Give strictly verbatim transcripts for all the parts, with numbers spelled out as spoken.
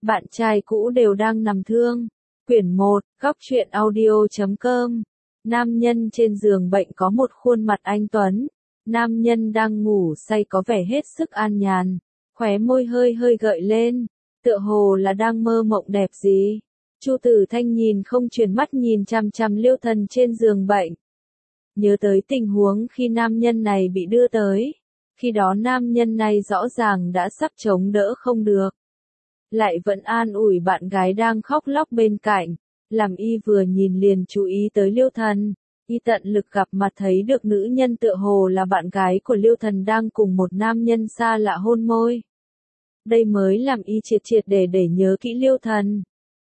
bạn trai cũ đều đang nằm thương. Quyển một, góc truyện audio chấm com. Nam nhân trên giường bệnh có một khuôn mặt anh tuấn. Nam nhân đang ngủ say có vẻ hết sức an nhàn, khóe môi hơi hơi gợi lên, tựa hồ là đang mơ mộng đẹp gì. Chu Tử Thanh nhìn không chuyển mắt nhìn chằm chằm Liêu Thần trên giường bệnh. Nhớ tới tình huống khi nam nhân này bị đưa tới. Khi đó nam nhân này rõ ràng đã sắp chống đỡ không được. Lại vẫn an ủi bạn gái đang khóc lóc bên cạnh. Làm y vừa nhìn liền chú ý tới Liêu Thần. Y tận lực gặp mặt thấy được nữ nhân tựa hồ là bạn gái của Liêu Thần đang cùng một nam nhân xa lạ hôn môi. Đây mới làm y triệt triệt để để nhớ kỹ Liêu Thần.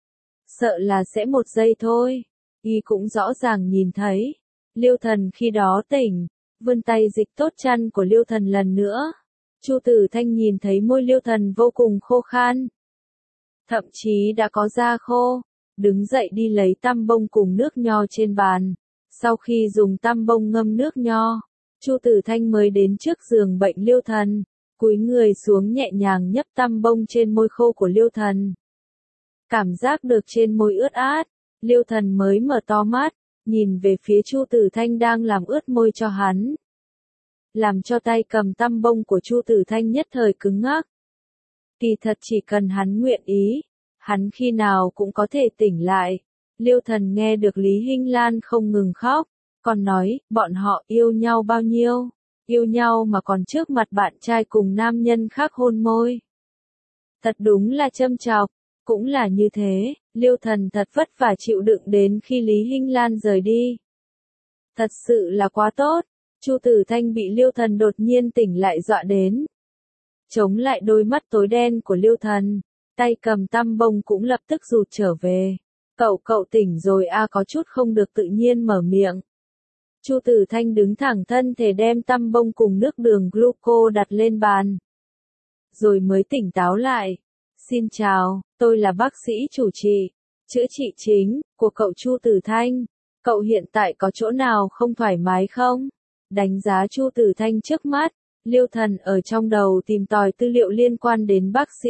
Sợ là sẽ một giây thôi. Y cũng rõ ràng nhìn thấy. Liêu Thần khi đó tỉnh, vươn tay dịch tốt chăn của Liêu Thần lần nữa. Chu Tử Thanh nhìn thấy môi Liêu Thần vô cùng khô khan. Thậm chí đã có da khô. Đứng dậy đi lấy tăm bông cùng nước nho trên bàn. Sau khi dùng tăm bông ngâm nước nho, Chu Tử Thanh mới đến trước giường bệnh Liêu Thần, cúi người xuống nhẹ nhàng nhấp tăm bông trên môi khô của Liêu Thần. Cảm giác được trên môi ướt át, Liêu Thần mới mở to mắt, nhìn về phía Chu Tử Thanh đang làm ướt môi cho hắn. Làm cho tay cầm tăm bông của Chu Tử Thanh nhất thời cứng ngắc. Kỳ thật chỉ cần hắn nguyện ý, hắn khi nào cũng có thể tỉnh lại. Liêu Thần nghe được Lý Hinh Lan không ngừng khóc, còn nói, bọn họ yêu nhau bao nhiêu, yêu nhau mà còn trước mặt bạn trai cùng nam nhân khác hôn môi. Thật đúng là châm chọc, cũng là như thế, Liêu Thần thật vất vả chịu đựng đến khi Lý Hinh Lan rời đi. Thật sự là quá tốt, Chu Tử Thanh bị Liêu Thần đột nhiên tỉnh lại dọa đến. Chống lại đôi mắt tối đen của Liêu Thần, tay cầm tăm bông cũng lập tức rụt trở về. Cậu cậu tỉnh rồi a à, có chút không được tự nhiên mở miệng. Chu Tử Thanh đứng thẳng thân thể đem tăm bông cùng nước đường gluco đặt lên bàn. Rồi mới tỉnh táo lại. Xin chào, tôi là bác sĩ chủ trị, chữa trị chính, của cậu Chu Tử Thanh. Cậu hiện tại có chỗ nào không thoải mái không? Đánh giá Chu Tử Thanh trước mắt, Liêu Thần ở trong đầu tìm tòi tư liệu liên quan đến bác sĩ.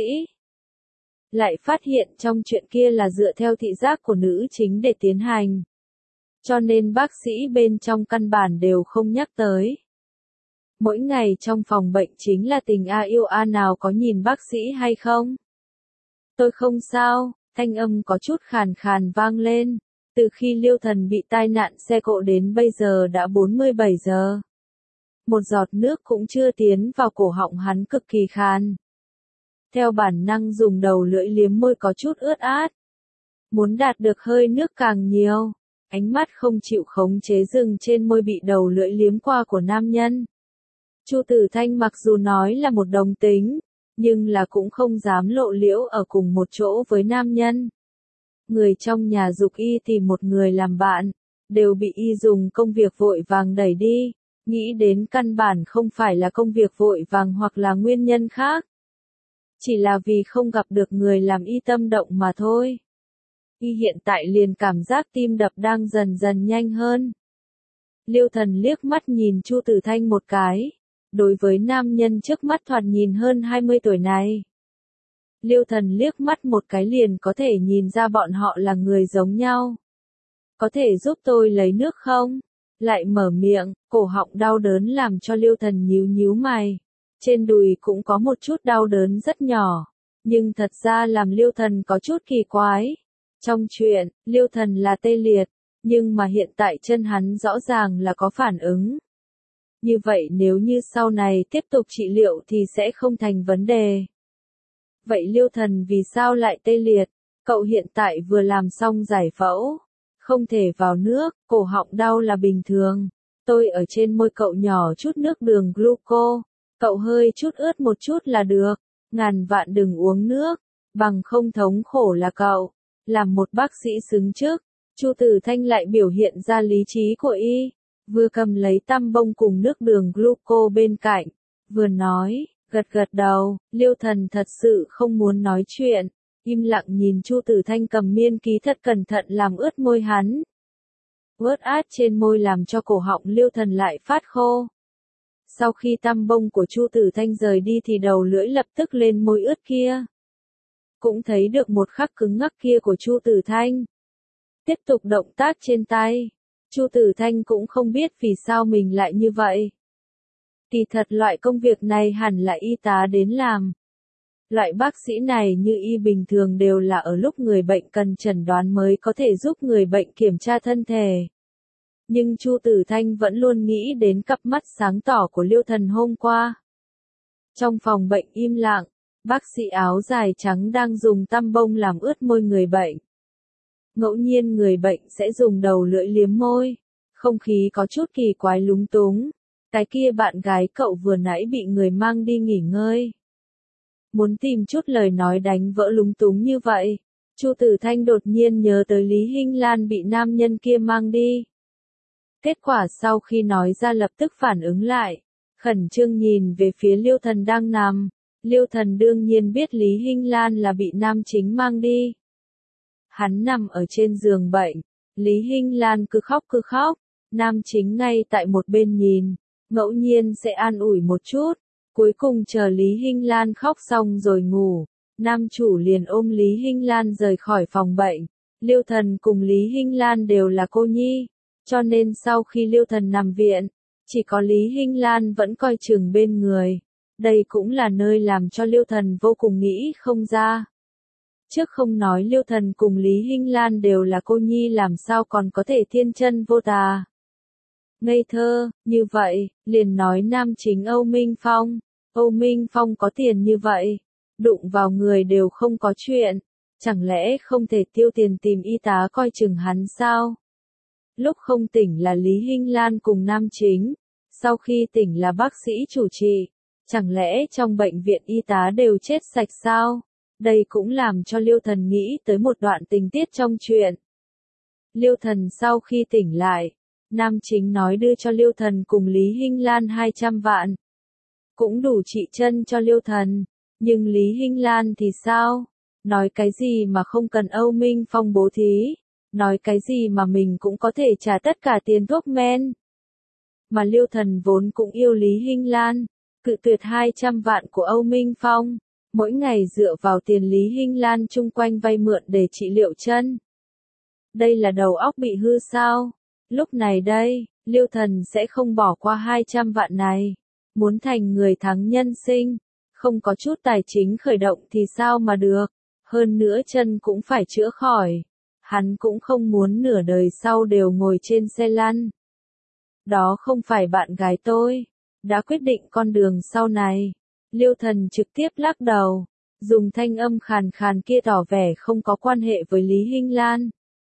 Lại phát hiện trong chuyện kia là dựa theo thị giác của nữ chính để tiến hành. Cho nên bác sĩ bên trong căn bản đều không nhắc tới. Mỗi ngày trong phòng bệnh chính là tình a yêu a nào có nhìn bác sĩ hay không? Tôi không sao, thanh âm có chút khàn khàn vang lên. Từ khi Liêu Thần bị tai nạn xe cộ đến bây giờ đã bốn mươi bảy giờ. Một giọt nước cũng chưa tiến vào cổ họng hắn cực kỳ khàn. Theo bản năng dùng đầu lưỡi liếm môi có chút ướt át. Muốn đạt được hơi nước càng nhiều, ánh mắt không chịu khống chế dừng trên môi bị đầu lưỡi liếm qua của nam nhân. Chu Tử Thanh mặc dù nói là một đồng tính, nhưng là cũng không dám lộ liễu ở cùng một chỗ với nam nhân. Người trong nhà giục y tìm một người làm bạn, đều bị y dùng công việc vội vàng đẩy đi, nghĩ đến căn bản không phải là công việc vội vàng hoặc là nguyên nhân khác. Chỉ là vì không gặp được người làm y tâm động mà thôi. Y hiện tại liền cảm giác tim đập đang dần dần nhanh hơn. Liêu Thần liếc mắt nhìn Chu Tử Thanh một cái. Đối với nam nhân trước mắt thoạt nhìn hơn hai mươi tuổi này. Liêu Thần liếc mắt một cái liền có thể nhìn ra bọn họ là người giống nhau. Có thể giúp tôi lấy nước không? Lại mở miệng, cổ họng đau đớn làm cho Liêu Thần nhíu nhíu mày. Trên đùi cũng có một chút đau đớn rất nhỏ, nhưng thật ra làm Liêu Thần có chút kỳ quái. Trong chuyện, Liêu Thần là tê liệt, nhưng mà hiện tại chân hắn rõ ràng là có phản ứng. Như vậy nếu như sau này tiếp tục trị liệu thì sẽ không thành vấn đề. Vậy Liêu Thần vì sao lại tê liệt? Cậu hiện tại vừa làm xong giải phẫu, không thể vào nước, cổ họng đau là bình thường. Tôi ở trên môi cậu nhỏ chút nước đường gluco. Cậu hơi chút ướt một chút là được, ngàn vạn đừng uống nước, bằng không thống khổ là cậu. Làm một bác sĩ xứng chức, Chu Tử Thanh lại biểu hiện ra lý trí của y, vừa cầm lấy tăm bông cùng nước đường gluco bên cạnh, vừa nói, gật gật đầu. Liêu Thần thật sự không muốn nói chuyện, im lặng nhìn Chu Tử Thanh cầm miên ký thật cẩn thận làm ướt môi hắn. Ướt át trên môi làm cho cổ họng Liêu Thần lại phát khô. Sau khi tăm bông của Chu Tử Thanh rời đi thì đầu lưỡi lập tức lên môi ướt kia. cũng thấy được một khắc cứng ngắc kia của Chu Tử Thanh. Tiếp tục động tác trên tay, Chu Tử Thanh cũng không biết vì sao mình lại như vậy. Kỳ thật loại công việc này hẳn là y tá đến làm. Loại bác sĩ này như y bình thường đều là ở lúc người bệnh cần chẩn đoán mới có thể giúp người bệnh kiểm tra thân thể. Nhưng Chu Tử Thanh vẫn luôn nghĩ đến cặp mắt sáng tỏ của Liêu Thần hôm qua. Trong phòng bệnh im lặng, bác sĩ áo dài trắng đang dùng tăm bông làm ướt môi người bệnh. Ngẫu nhiên người bệnh sẽ dùng đầu lưỡi liếm môi. Không khí có chút kỳ quái lúng túng. Cái kia bạn gái cậu vừa nãy bị người mang đi nghỉ ngơi. Muốn tìm chút lời nói đánh vỡ lúng túng như vậy. Chu Tử Thanh đột nhiên nhớ tới Lý Hinh Lan bị nam nhân kia mang đi. Kết quả sau khi nói ra lập tức phản ứng lại. Khẩn trương nhìn về phía Liêu Thần đang nằm. Liêu Thần đương nhiên biết Lý Hinh Lan là bị nam chính mang đi. Hắn nằm ở trên giường bệnh. Lý Hinh Lan cứ khóc cứ khóc. Nam chính ngay tại một bên nhìn. Ngẫu nhiên sẽ an ủi một chút. Cuối cùng chờ Lý Hinh Lan khóc xong rồi ngủ. Nam chủ liền ôm Lý Hinh Lan rời khỏi phòng bệnh. Liêu Thần cùng Lý Hinh Lan đều là cô nhi. Cho nên sau khi Liêu Thần nằm viện, chỉ có Lý Hinh Lan vẫn coi chừng bên người. Đây cũng là nơi làm cho Liêu Thần vô cùng nghĩ không ra. Trước không nói Liêu Thần cùng Lý Hinh Lan đều là cô nhi làm sao còn có thể thiên chân vô tà. Ngây thơ, như vậy, liền nói nam chính Âu Minh Phong. Âu Minh Phong có tiền như vậy, đụng vào người đều không có chuyện. Chẳng lẽ không thể tiêu tiền tìm y tá coi chừng hắn sao? Lúc không tỉnh là Lý Hinh Lan cùng nam chính, sau khi tỉnh là bác sĩ chủ trị. Chẳng lẽ trong bệnh viện y tá đều chết sạch sao? Đây cũng làm cho Liêu Thần nghĩ tới một đoạn tình tiết trong chuyện. Liêu Thần sau khi tỉnh lại, nam chính nói đưa cho Liêu Thần cùng Lý Hinh Lan hai trăm vạn. Cũng đủ trị chân cho Liêu Thần. Nhưng Lý Hinh Lan thì sao? Nói cái gì mà không cần Âu Minh Phong bố thí? Nói cái gì mà mình cũng có thể trả tất cả tiền thuốc men? Mà Liêu Thần vốn cũng yêu Lý Hinh Lan, cự tuyệt hai trăm vạn của Âu Minh Phong, mỗi ngày dựa vào tiền Lý Hinh Lan chung quanh vay mượn để trị liệu chân. Đây là đầu óc bị hư sao? Lúc này đây, Liêu Thần sẽ không bỏ qua hai trăm vạn này. Muốn thành người thắng nhân sinh, không có chút tài chính khởi động thì sao mà được, hơn nữa chân cũng phải chữa khỏi. Hắn cũng không muốn nửa đời sau đều ngồi trên xe lăn. Đó không phải bạn gái tôi, đã quyết định con đường sau này. Liêu Thần trực tiếp lắc đầu, dùng thanh âm khàn khàn kia tỏ vẻ không có quan hệ với Lý Hinh Lan.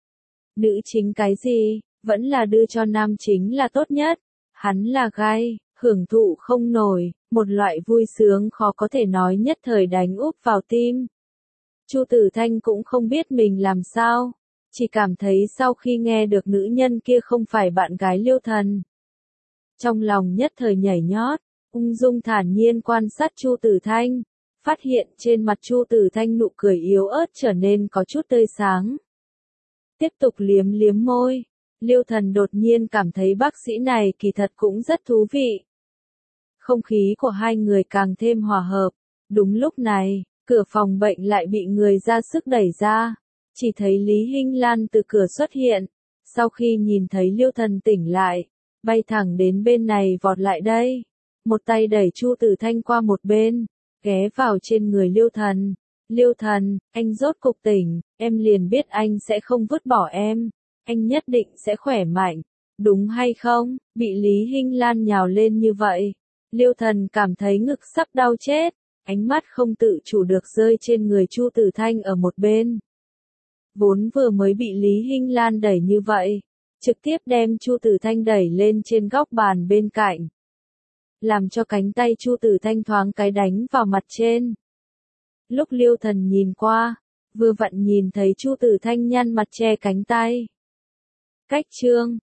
Nữ chính cái gì, vẫn là đưa cho nam chính là tốt nhất, hắn là gai. Hưởng thụ không nổi, một loại vui sướng khó có thể nói nhất thời đánh úp vào tim. Chu Tử Thanh cũng không biết mình làm sao, chỉ cảm thấy sau khi nghe được nữ nhân kia không phải bạn gái Liêu Thần. Trong lòng nhất thời nhảy nhót, ung dung thản nhiên quan sát Chu Tử Thanh, phát hiện trên mặt Chu Tử Thanh nụ cười yếu ớt trở nên có chút tươi sáng. Tiếp tục liếm liếm môi, Liêu Thần đột nhiên cảm thấy bác sĩ này kỳ thật cũng rất thú vị. Không khí của hai người càng thêm hòa hợp. Đúng lúc này, cửa phòng bệnh lại bị người ra sức đẩy ra. Chỉ thấy Lý Hinh Lan từ cửa xuất hiện. Sau khi nhìn thấy Liêu Thần tỉnh lại, bay thẳng đến bên này vọt lại đây. Một tay đẩy Chu Tử Thanh qua một bên, ghé vào trên người Liêu Thần. Liêu Thần, anh rốt cục tỉnh, em liền biết anh sẽ không vứt bỏ em. Anh nhất định sẽ khỏe mạnh. Đúng hay không? Bị Lý Hinh Lan nhào lên như vậy. Liêu Thần cảm thấy ngực sắp đau chết, ánh mắt không tự chủ được rơi trên người Chu Tử Thanh ở một bên. Vốn vừa mới bị Lý Hinh Lan đẩy như vậy, trực tiếp đem Chu Tử Thanh đẩy lên trên góc bàn bên cạnh. Làm cho cánh tay Chu Tử Thanh thoáng cái đánh vào mặt trên. Lúc Liêu Thần nhìn qua, vừa vặn nhìn thấy Chu Tử Thanh nhăn mặt che cánh tay. Cách chương